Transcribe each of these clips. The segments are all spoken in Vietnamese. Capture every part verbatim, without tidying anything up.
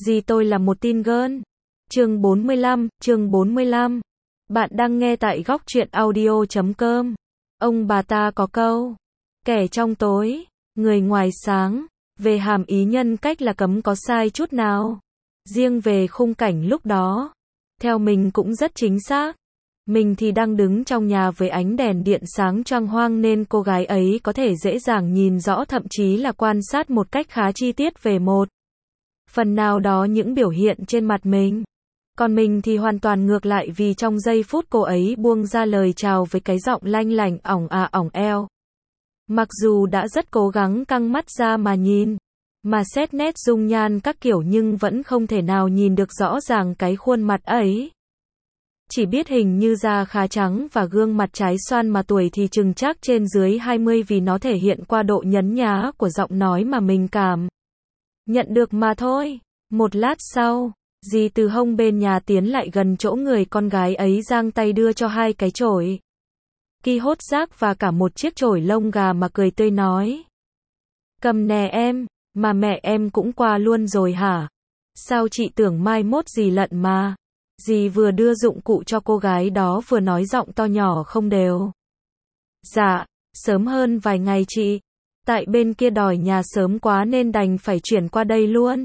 Dì tôi là một teen girl. Chương bốn mươi lăm, chương bốn mươi lăm. Bạn đang nghe tại góc truyện audio chấm com. Ông bà ta có câu, kẻ trong tối, người ngoài sáng, về hàm ý nhân cách là cấm có sai chút nào. Riêng về khung cảnh lúc đó, theo mình cũng rất chính xác. Mình thì đang đứng trong nhà với ánh đèn điện sáng choang hoang nên cô gái ấy có thể dễ dàng nhìn rõ, thậm chí là quan sát một cách khá chi tiết về một phần nào đó những biểu hiện trên mặt mình. Còn mình thì hoàn toàn ngược lại, vì trong giây phút cô ấy buông ra lời chào với cái giọng lanh lảnh ỏng à ỏng eo. Mặc dù đã rất cố gắng căng mắt ra mà nhìn, mà xét nét dung nhan các kiểu, nhưng vẫn không thể nào nhìn được rõ ràng cái khuôn mặt ấy. Chỉ biết hình như da khá trắng và gương mặt trái xoan, mà tuổi thì chừng chắc trên dưới hai mươi, vì nó thể hiện qua độ nhấn nhá của giọng nói mà mình cảm nhận được mà thôi. Một lát sau, dì từ hông bên nhà tiến lại gần chỗ người con gái ấy, giang tay đưa cho hai cái chổi ki hốt rác và cả một chiếc chổi lông gà, mà cười tươi nói: cầm nè em, mà mẹ em cũng qua luôn rồi hả? Sao chị tưởng mai mốt dì lận mà. Dì vừa đưa dụng cụ cho cô gái đó vừa nói giọng to nhỏ không đều. Dạ, sớm hơn vài ngày chị. Tại bên kia đòi nhà sớm quá nên đành phải chuyển qua đây luôn.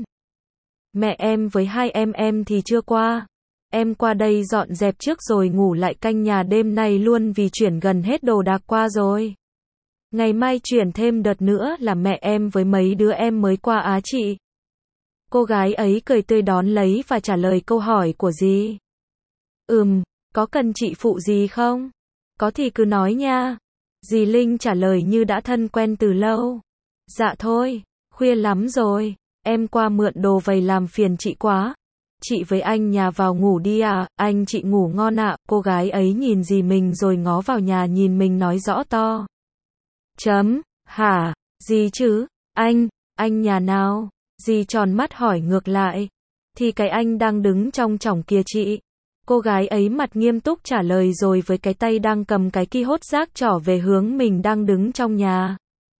Mẹ em với hai em em thì chưa qua. Em qua đây dọn dẹp trước rồi ngủ lại canh nhà đêm nay luôn, vì chuyển gần hết đồ đạc qua rồi. Ngày mai chuyển thêm đợt nữa là mẹ em với mấy đứa em mới qua á chị. Cô gái ấy cười tươi đón lấy và trả lời câu hỏi của dì. Ừm, có cần chị phụ gì không? Có thì cứ nói nha. Dì Linh trả lời như đã thân quen từ lâu. Dạ thôi, khuya lắm rồi, em qua mượn đồ vầy làm phiền chị quá. Chị với anh nhà vào ngủ đi à, anh chị ngủ ngon ạ. Cô gái ấy nhìn dì mình rồi ngó vào nhà nhìn mình nói rõ to. Chấm, hả, gì chứ, anh, anh nhà nào? Dì tròn mắt hỏi ngược lại. Thì cái anh đang đứng trong chổng kia chị. Cô gái ấy mặt nghiêm túc trả lời rồi với cái tay đang cầm cái ki hốt rác trỏ về hướng mình đang đứng trong nhà.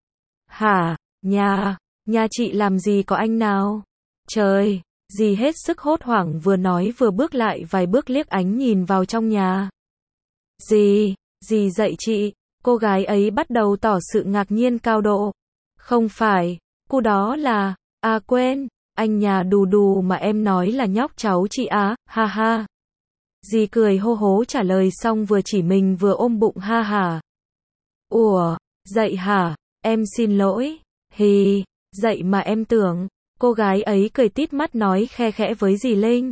Hả, nhà, nhà chị làm gì có anh nào? Trời, dì hết sức hốt hoảng, vừa nói vừa bước lại vài bước liếc ánh nhìn vào trong nhà. Dì, dì dậy chị. Cô gái ấy bắt đầu tỏ sự ngạc nhiên cao độ. Không phải, cô đó là, à quên, anh nhà Đù Đù mà em nói là nhóc cháu chị á, ha ha. Dì cười hô hố trả lời xong vừa chỉ mình vừa ôm bụng ha hả. Ủa, dậy hả, em xin lỗi, hì, dậy mà em tưởng. Cô gái ấy cười tít mắt nói khe khẽ với dì Linh.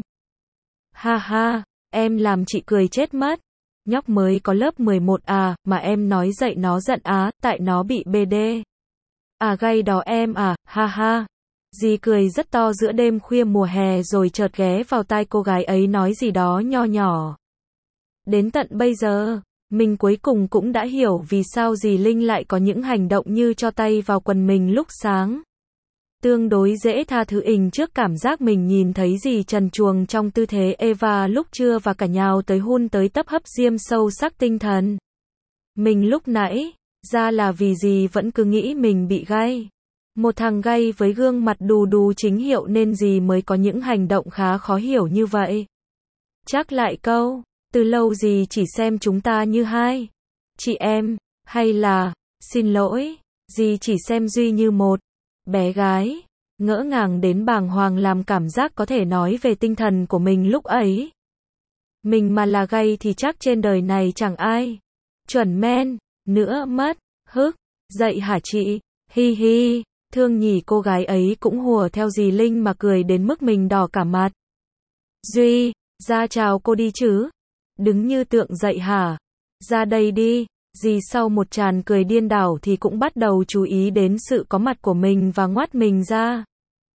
Ha ha, em làm chị cười chết mất. Nhóc mới có lớp mười một à, mà em nói dậy nó giận á, tại nó bị bê đê. À gay đó em à, ha ha. Dì cười rất to giữa đêm khuya mùa hè rồi chợt ghé vào tai cô gái ấy nói gì đó nho nhỏ. Đến tận bây giờ, mình cuối cùng cũng đã hiểu vì sao dì Linh lại có những hành động như cho tay vào quần mình lúc sáng. Tương đối dễ tha thứ ình trước cảm giác mình nhìn thấy dì trần truồng trong tư thế Eva lúc trưa và cả nhào tới hun tới tấp hấp diêm sâu sắc tinh thần. Mình lúc nãy, ra là vì dì vẫn cứ nghĩ mình bị gay. Một thằng gay với gương mặt đù đù chính hiệu nên dì mới có những hành động khá khó hiểu như vậy. Chắc lại câu, từ lâu dì chỉ xem chúng ta như hai chị em, hay là, xin lỗi, dì chỉ xem Duy như một bé gái. Ngỡ ngàng đến bàng hoàng làm cảm giác có thể nói về tinh thần của mình lúc ấy. Mình mà là gay thì chắc trên đời này chẳng ai chuẩn men nữa mất. Hức, dậy hả chị? Hi hi, thương nhỉ. Cô gái ấy cũng hùa theo dì Linh mà cười đến mức mình đỏ cả mặt. Duy, ra chào cô đi chứ. Đứng như tượng dậy hả? Ra đây đi. Dì sau một tràn cười điên đảo thì cũng bắt đầu chú ý đến sự có mặt của mình và ngoắt mình ra.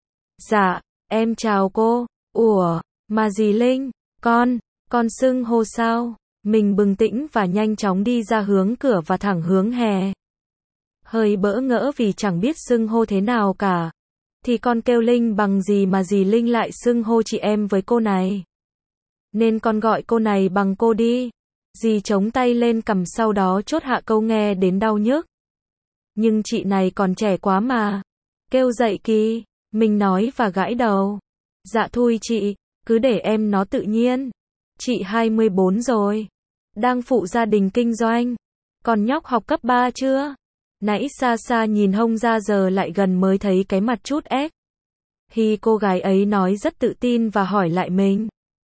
Dạ, em chào cô. Ủa, mà dì Linh, con, con xưng hô sao? Mình bừng tỉnh và nhanh chóng đi ra hướng cửa và thẳng hướng hè. Hơi bỡ ngỡ vì chẳng biết xưng hô thế nào cả. Thì con kêu Linh bằng gì mà dì Linh lại xưng hô chị em với cô này? Nên con gọi cô này bằng cô đi. Dì chống tay lên cằm sau đó chốt hạ câu nghe đến đau nhức. Nhưng chị này còn trẻ quá mà. Kêu dậy kì, mình nói và gãi đầu. Dạ thôi chị, cứ để em nó tự nhiên. Chị hai mươi bốn rồi, đang phụ gia đình kinh doanh. Còn nhóc học cấp ba chưa? Nãy xa xa nhìn hông ra giờ lại gần mới thấy cái mặt chút ép. Hi cô gái ấy nói rất tự tin và hỏi lại mình.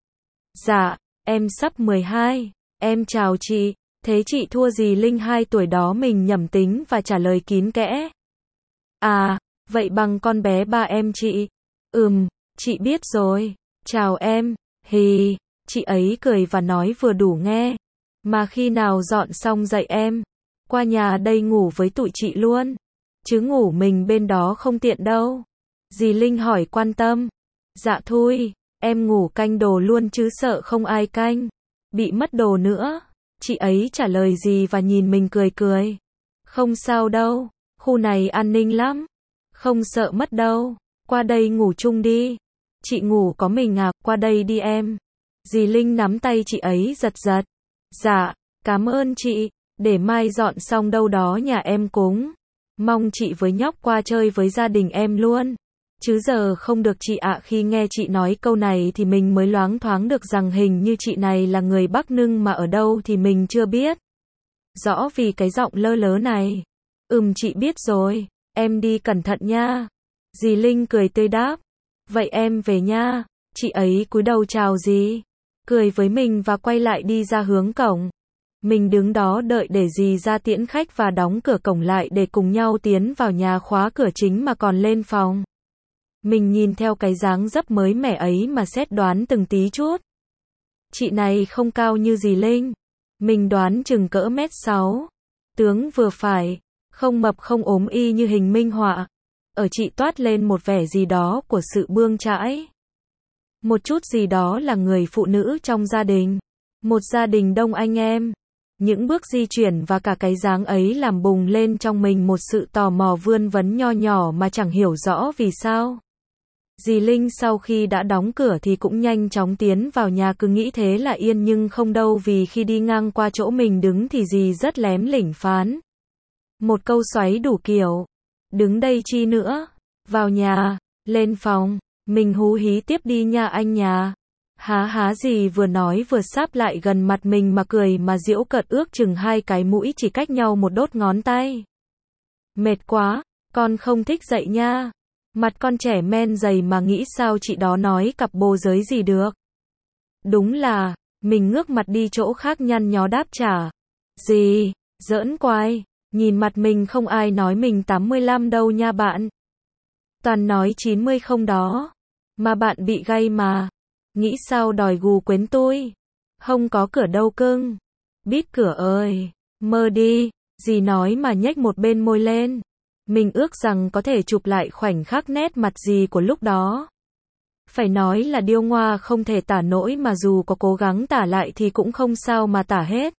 Dạ, em sắp mười hai, em chào chị, thế chị thua gì Linh hai tuổi đó mình nhẩm tính và trả lời kín kẽ. À, vậy bằng con bé ba em chị. Ừm, chị biết rồi, chào em, hì, chị ấy cười và nói vừa đủ nghe. Mà khi nào dọn xong dậy em, qua nhà đây ngủ với tụi chị luôn, chứ ngủ mình bên đó không tiện đâu. Dì Linh hỏi quan tâm. Dạ thôi, em ngủ canh đồ luôn chứ sợ không ai canh, bị mất đồ nữa. Chị ấy trả lời gì và nhìn mình cười cười. Không sao đâu, khu này an ninh lắm, không sợ mất đâu, qua đây ngủ chung đi. Chị ngủ có mình à, qua đây đi em. Dì Linh nắm tay chị ấy giật giật. Dạ, cảm ơn chị, để mai dọn xong đâu đó nhà em cúng. Mong chị với nhóc qua chơi với gia đình em luôn. Chứ giờ không được chị ạ. Khi nghe chị nói câu này thì mình mới loáng thoáng được rằng hình như chị này là người Bắc Ninh mà ở đâu thì mình chưa biết rõ vì cái giọng lơ lớ này. Ừm chị biết rồi, em đi cẩn thận nha. Dì Linh cười tươi đáp. Vậy em về nha. Chị ấy cúi đầu chào dì, cười với mình và quay lại đi ra hướng cổng. Mình đứng đó đợi để dì ra tiễn khách và đóng cửa cổng lại để cùng nhau tiến vào nhà, khóa cửa chính mà còn lên phòng. Mình nhìn theo cái dáng dấp mới mẻ ấy mà xét đoán từng tí chút. Chị này không cao như dì Linh. Mình đoán chừng cỡ mét sáu. Tướng vừa phải, không mập không ốm y như hình minh họa. Ở chị toát lên một vẻ gì đó của sự bươn chãi. Một chút gì đó là người phụ nữ trong gia đình. Một gia đình đông anh em. Những bước di chuyển và cả cái dáng ấy làm bùng lên trong mình một sự tò mò vươn vấn nho nhỏ mà chẳng hiểu rõ vì sao. Dì Linh sau khi đã đóng cửa thì cũng nhanh chóng tiến vào nhà, cứ nghĩ thế là yên nhưng không đâu, vì khi đi ngang qua chỗ mình đứng thì dì rất lém lỉnh phán. Một câu xoáy đủ kiểu. Đứng đây chi nữa? Vào nhà, lên phòng, mình hú hí tiếp đi nha anh nhà. Há há dì vừa nói vừa sáp lại gần mặt mình mà cười mà giễu cợt, ước chừng hai cái mũi chỉ cách nhau một đốt ngón tay. Mệt quá, con không thích dậy nha. Mặt con trẻ men dày mà nghĩ sao chị đó nói cặp bồ giới gì được. Đúng là, mình ngước mặt đi chỗ khác nhăn nhó đáp trả. Gì, giỡn quái, nhìn mặt mình không ai nói mình tám mươi lăm đâu nha bạn. Toàn nói chín mươi không đó. Mà bạn bị gay mà. Nghĩ sao đòi gù quến tôi. Không có cửa đâu cưng. Bít cửa ơi, mơ đi, dì nói mà nhếch một bên môi lên. Mình ước rằng có thể chụp lại khoảnh khắc nét mặt dì của lúc đó. Phải nói là điêu ngoa không thể tả nổi, mà dù có cố gắng tả lại thì cũng không sao mà tả hết.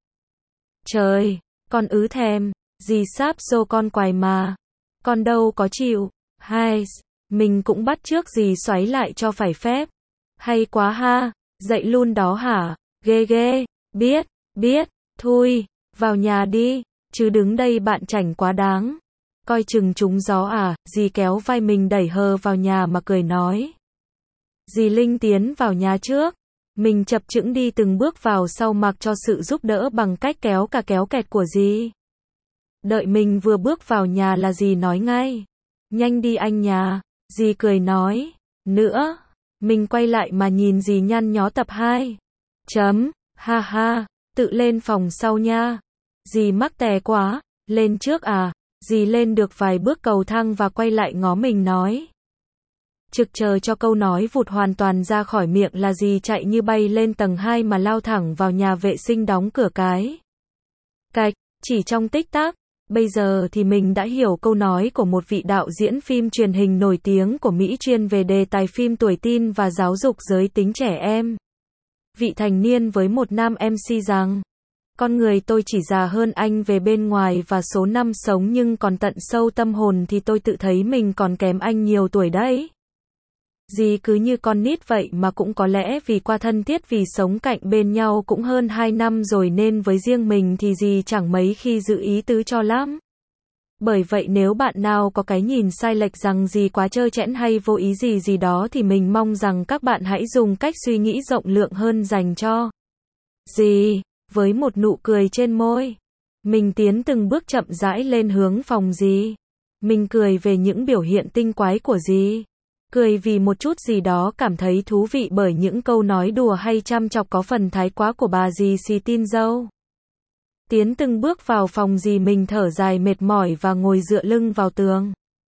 Trời, con ứ thèm, dì sáp xô con quài mà. Con đâu có chịu. Hai, mình cũng bắt chước dì xoáy lại cho phải phép. Hay quá ha, dậy luôn đó hả, ghê ghê, biết, biết, thôi, vào nhà đi, chứ đứng đây bạn chảnh quá đáng. Coi chừng trúng gió à, dì kéo vai mình đẩy hờ vào nhà mà cười nói. Dì Linh tiến vào nhà trước, mình chập chững đi từng bước vào sau mặc cho sự giúp đỡ bằng cách kéo cả kéo kẹt của dì. Đợi mình vừa bước vào nhà là dì nói ngay. Nhanh đi anh nhà, dì cười nói. Nữa, mình quay lại mà nhìn dì nhăn nhó tập hai. Chấm, ha ha, tự lên phòng sau nha. Dì mắc tè quá, lên trước à. Dì lên được vài bước cầu thang và quay lại ngó mình nói. Trực chờ cho câu nói vụt hoàn toàn ra khỏi miệng là dì chạy như bay lên tầng hai mà lao thẳng vào nhà vệ sinh, đóng cửa cái. Cạch, chỉ trong tích tắc, bây giờ thì mình đã hiểu câu nói của một vị đạo diễn phim truyền hình nổi tiếng của Mỹ chuyên về đề tài phim tuổi teen và giáo dục giới tính trẻ em. Vị thành niên với một nam em xê rằng, con người tôi chỉ già hơn anh về bên ngoài và số năm sống, nhưng còn tận sâu tâm hồn thì tôi tự thấy mình còn kém anh nhiều tuổi đấy. Dì cứ như con nít vậy, mà cũng có lẽ vì qua thân thiết, vì sống cạnh bên nhau cũng hơn hai năm rồi nên với riêng mình thì dì chẳng mấy khi giữ ý tứ cho lắm. Bởi vậy nếu bạn nào có cái nhìn sai lệch rằng dì quá trơ trẽn hay vô ý gì gì đó thì mình mong rằng các bạn hãy dùng cách suy nghĩ rộng lượng hơn dành cho dì. Với một nụ cười trên môi, mình tiến từng bước chậm rãi lên hướng phòng dì. Mình cười về những biểu hiện tinh quái của dì. Cười vì một chút gì đó cảm thấy thú vị bởi những câu nói đùa hay chăm chọc có phần thái quá của bà dì xì tin dâu. Tiến từng bước vào phòng dì, mình thở dài mệt mỏi và ngồi dựa lưng vào tường.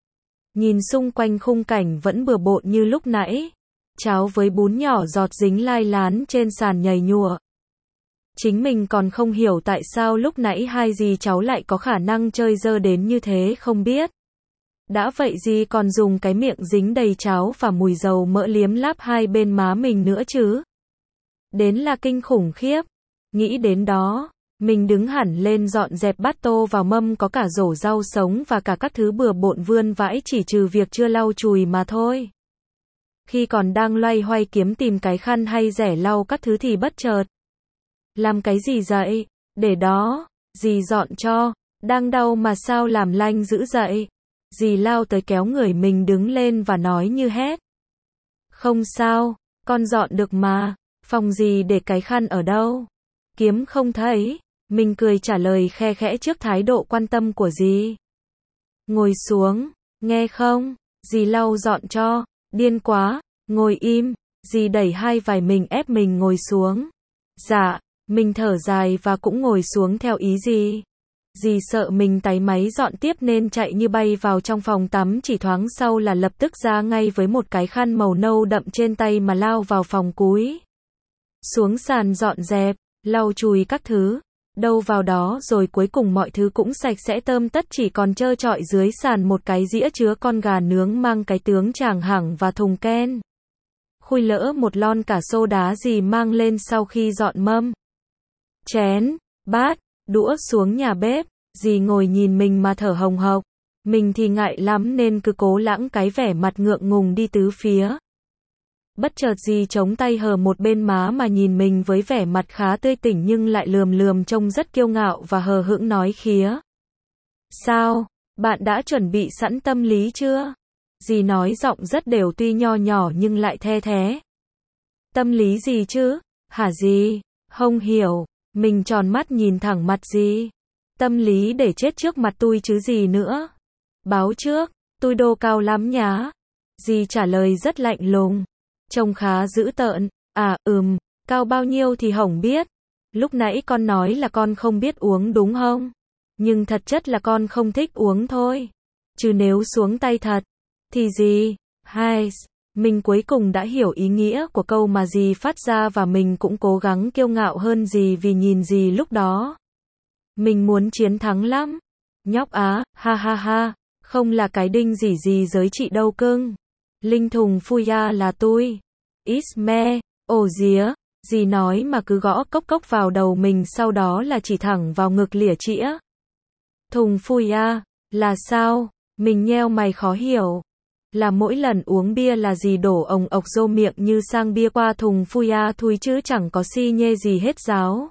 Nhìn xung quanh khung cảnh vẫn bừa bộn như lúc nãy. Cháo với bún nhỏ giọt dính lai lán trên sàn nhầy nhụa. Chính mình còn không hiểu tại sao lúc nãy hai dì cháu lại có khả năng chơi dơ đến như thế không biết. Đã vậy dì còn dùng cái miệng dính đầy cháo và mùi dầu mỡ liếm láp hai bên má mình nữa chứ. Đến là kinh khủng khiếp. Nghĩ đến đó, mình đứng hẳn lên dọn dẹp bát tô vào mâm có cả rổ rau sống và cả các thứ bừa bộn vươn vãi chỉ trừ việc chưa lau chùi mà thôi. Khi còn đang loay hoay kiếm tìm cái khăn hay rẻ lau các thứ thì bất chợt. Làm cái gì vậy? Để đó, dì dọn cho. Đang đau mà sao làm lanh dữ vậy? Dì lao tới kéo người mình đứng lên và nói như hét. Không sao, con dọn được mà. Phòng dì để cái khăn ở đâu? Kiếm không thấy. Mình cười trả lời khe khẽ trước thái độ quan tâm của dì. Ngồi xuống, nghe không? Dì lau dọn cho. Điên quá, ngồi im. Dì đẩy hai vai mình ép mình ngồi xuống. Dạ, mình thở dài và cũng ngồi xuống theo ý dì. Dì sợ mình táy máy dọn tiếp nên chạy như bay vào trong phòng tắm, chỉ thoáng sau là lập tức ra ngay với một cái khăn màu nâu đậm trên tay mà lao vào phòng cúi xuống sàn dọn dẹp, lau chùi các thứ, đâu vào đó rồi cuối cùng mọi thứ cũng sạch sẽ tươm tất, chỉ còn trơ trọi dưới sàn một cái dĩa chứa con gà nướng mang cái tướng chàng hẳng và thùng ken. Khui lỡ một lon cả xô đá dì mang lên sau khi dọn mâm, chén, bát, đũa xuống nhà bếp. Dì ngồi nhìn mình mà thở hồng hộc. Mình thì ngại lắm nên cứ cố lãng cái vẻ mặt ngượng ngùng đi tứ phía. Bất chợt dì chống tay hờ một bên má mà nhìn mình với vẻ mặt khá tươi tỉnh nhưng lại lườm lườm trông rất kiêu ngạo và hờ hững nói khía. Sao, bạn đã chuẩn bị sẵn tâm lý chưa? Dì nói giọng rất đều tuy nho nhỏ nhưng lại the thé. Tâm lý gì chứ? Hả dì? Không hiểu. Mình tròn mắt nhìn thẳng mặt dì. Tâm lý để chết trước mặt tôi chứ gì nữa. Báo trước, tôi đô cao lắm nhá. Dì trả lời rất lạnh lùng. Trông khá dữ tợn. À ừm, cao bao nhiêu thì hổng biết. Lúc nãy con nói là con không biết uống đúng không? Nhưng thật chất là con không thích uống thôi. Chứ nếu xuống tay thật, thì gì? Hai, mình cuối cùng đã hiểu ý nghĩa của câu mà dì phát ra và mình cũng cố gắng kiêu ngạo hơn dì vì nhìn dì lúc đó. Mình muốn chiến thắng lắm. Nhóc á, ha ha ha, không là cái đinh gì gì giới chị đâu cưng. Linh thùng phui ya là tôi. Isme, ồ día, dì nói mà cứ gõ cốc cốc vào đầu mình sau đó là chỉ thẳng vào ngực lỉa chĩa. Thùng phui ya, là sao? Mình nheo mày khó hiểu. Là mỗi lần uống bia là dì đổ ồng ộc rô miệng như sang bia qua thùng phui ya thui chứ chẳng có si nhê gì hết giáo.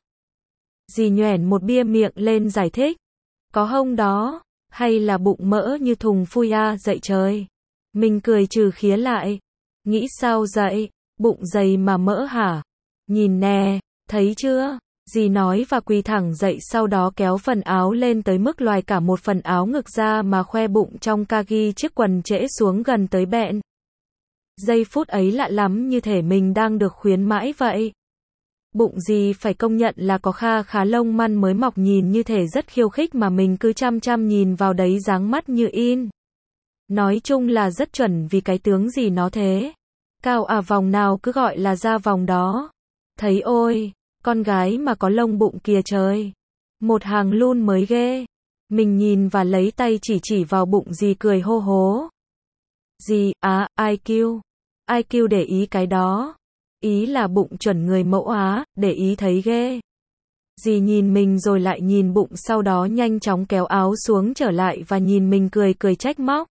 Dì nhoẻn một bia miệng lên giải thích. Có hông đó, hay là bụng mỡ như thùng phui ya dậy trời. Mình cười trừ khía lại. Nghĩ sao dậy, bụng dày mà mỡ hả? Nhìn nè, thấy chưa? Dì nói và quỳ thẳng dậy sau đó kéo phần áo lên tới mức loài cả một phần áo ngực ra mà khoe bụng trong kagi chiếc quần trễ xuống gần tới bẹn. Giây phút ấy lạ lắm như thể mình đang được khuyến mãi vậy. Bụng dì phải công nhận là có kha khá lông măn mới mọc nhìn như thể rất khiêu khích mà mình cứ chăm chăm nhìn vào đấy dáng mắt như in. Nói chung là rất chuẩn vì cái tướng gì nó thế. Cao à vòng nào cứ gọi là ra vòng đó. Thấy ôi, con gái mà có lông bụng kìa trời. Một hàng luôn mới ghê. Mình nhìn và lấy tay chỉ chỉ vào bụng dì cười hô hố. Dì, á, i kiu. i kiu để ý cái đó. Ý là bụng chuẩn người mẫu Á, để ý thấy ghê. Dì nhìn mình rồi lại nhìn bụng sau đó nhanh chóng kéo áo xuống trở lại và nhìn mình cười cười trách móc.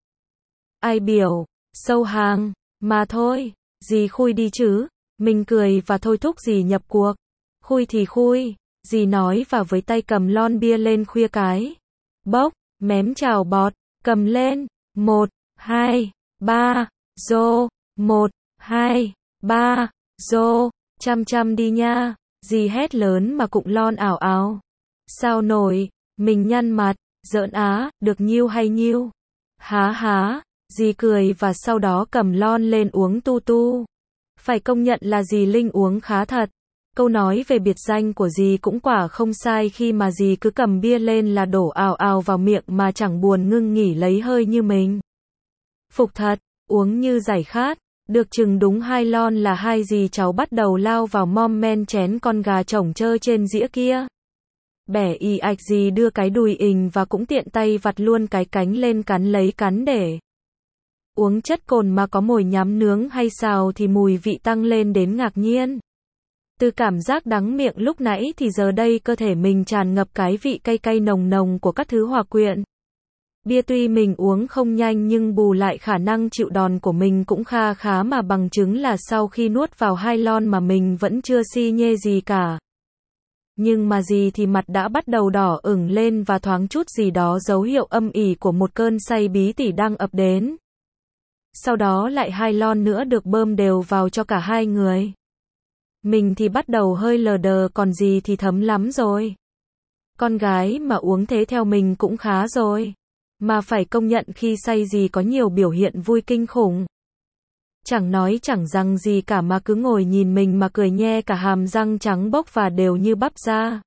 Ai biểu, sâu hàng, mà thôi, dì khui đi chứ. Mình cười và thôi thúc dì nhập cuộc. Khui thì khui, dì nói và với tay cầm lon bia lên khuya cái. Bốc, Mém chảo bọt, cầm lên, một, hai, ba, rô, một, hai, ba, rô, chăm chăm đi nha, dì hét lớn mà cụng lon ảo áo. Sao nổi, mình nhăn mặt, giỡn á, được nhiêu hay nhiêu? Há há, dì cười và sau đó cầm lon lên uống tu tu. Phải công nhận là dì Linh uống khá thật. Câu nói về biệt danh của dì cũng quả không sai khi mà dì cứ cầm bia lên là đổ ào ào vào miệng mà chẳng buồn ngưng nghỉ lấy hơi như mình. Phục thật, uống như giải khát, được chừng đúng hai lon là hai dì cháu bắt đầu lao vào mom men chén con gà chổng chơ trên dĩa kia. Bẻ y ạch dì đưa cái đùi ình và cũng tiện tay vặt luôn cái cánh lên cắn lấy cắn để. Uống chất cồn mà có mồi nhắm nướng hay xào thì mùi vị tăng lên đến ngạc nhiên. Từ cảm giác đắng miệng lúc nãy thì giờ đây cơ thể mình tràn ngập cái vị cay cay nồng nồng của các thứ hòa quyện. Bia tuy mình uống không nhanh nhưng bù lại khả năng chịu đòn của mình cũng kha khá mà bằng chứng là sau khi nuốt vào hai lon mà mình vẫn chưa si nhê gì cả. Nhưng mà gì thì mặt đã bắt đầu đỏ ửng lên và thoáng chút gì đó dấu hiệu âm ỉ của một cơn say bí tỉ đang ập đến. Sau đó lại hai lon nữa được bơm đều vào cho cả hai người. Mình thì bắt đầu hơi lờ đờ còn gì thì thấm lắm rồi. Con gái mà uống thế theo mình cũng khá rồi. Mà phải công nhận khi say gì có nhiều biểu hiện vui kinh khủng. Chẳng nói chẳng rằng gì cả mà cứ ngồi nhìn mình mà cười nhe cả hàm răng trắng bốc và đều như bắp ra.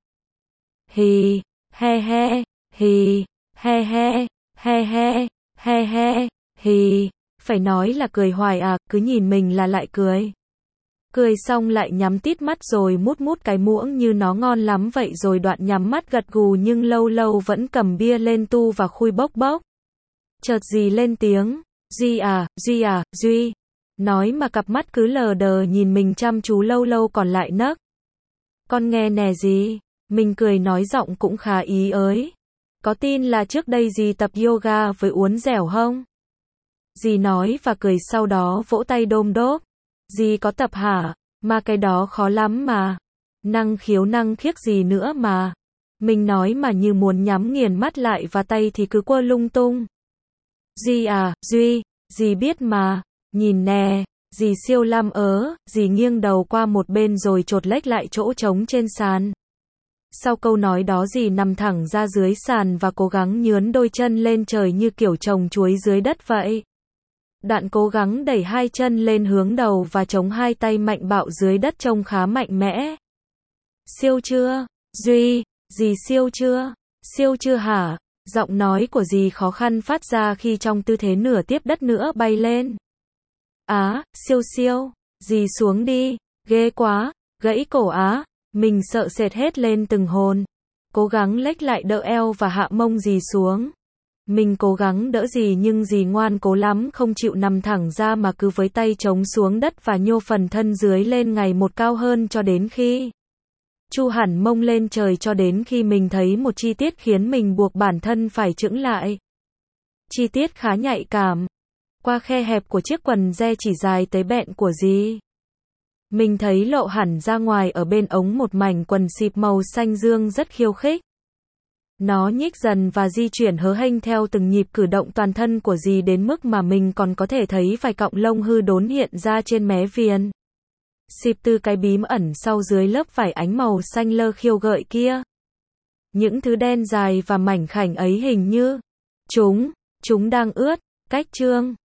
Hì, he he, hì, he he, he he, he he, hì. Phải nói là cười hoài à, cứ nhìn mình là lại cười. Cười xong lại nhắm tít mắt rồi mút mút cái muỗng như nó ngon lắm vậy rồi đoạn nhắm mắt gật gù nhưng lâu lâu vẫn cầm bia lên tu và khui bốc bốc. Chợt dì lên tiếng, Duy à, Duy à, Duy. Nói mà cặp mắt cứ lờ đờ nhìn mình chăm chú lâu lâu còn lại nấc. Con nghe nè dì, mình cười nói giọng cũng khá ý ới. Có tin là trước đây dì tập yoga với uốn dẻo không? Dì nói và cười sau đó vỗ tay đôm đốp. Dì có tập hả? Mà cái đó khó lắm mà. Năng khiếu năng khiếc gì nữa mà. Mình nói mà như muốn nhắm nghiền mắt lại và tay thì cứ quơ lung tung. Duy à, Duy, dì biết mà. Nhìn nè, dì siêu lam ớ, dì nghiêng đầu qua một bên rồi chột lếch lại chỗ trống trên sàn. Sau câu nói đó dì nằm thẳng ra dưới sàn và cố gắng nhướn đôi chân lên trời như kiểu trồng chuối dưới đất vậy. Đoạn cố gắng đẩy hai chân lên hướng đầu và chống hai tay mạnh bạo dưới đất trông khá mạnh mẽ. Siêu chưa? Duy, dì siêu chưa? Siêu chưa hả? Giọng nói của dì khó khăn phát ra khi trong tư thế nửa tiếp đất nữa bay lên. Á, siêu siêu, dì xuống đi, ghê quá, gãy cổ á, mình sợ sệt hết lên từng hồn. Cố gắng lếch lại đỡ eo và hạ mông dì xuống. Mình cố gắng đỡ dì nhưng dì ngoan cố lắm không chịu nằm thẳng ra mà cứ với tay chống xuống đất và nhô phần thân dưới lên ngày một cao hơn cho đến khi chu hẳn mông lên trời cho đến khi mình thấy một chi tiết khiến mình buộc bản thân phải chững lại. Chi tiết khá nhạy cảm. Qua khe hẹp của chiếc quần re chỉ dài tới bẹn của dì. Mình thấy lộ hẳn ra ngoài ở bên ống một mảnh quần xịp màu xanh dương rất khiêu khích. Nó nhích dần và di chuyển hớ hênh theo từng nhịp cử động toàn thân của dì đến mức mà mình còn có thể thấy vài cọng lông hư đốn hiện ra trên mé viền. Xịp từ cái bím ẩn sau dưới lớp vải ánh màu xanh lơ khiêu gợi kia. Những thứ đen dài và mảnh khảnh ấy hình như chúng, chúng đang ướt, cách trương.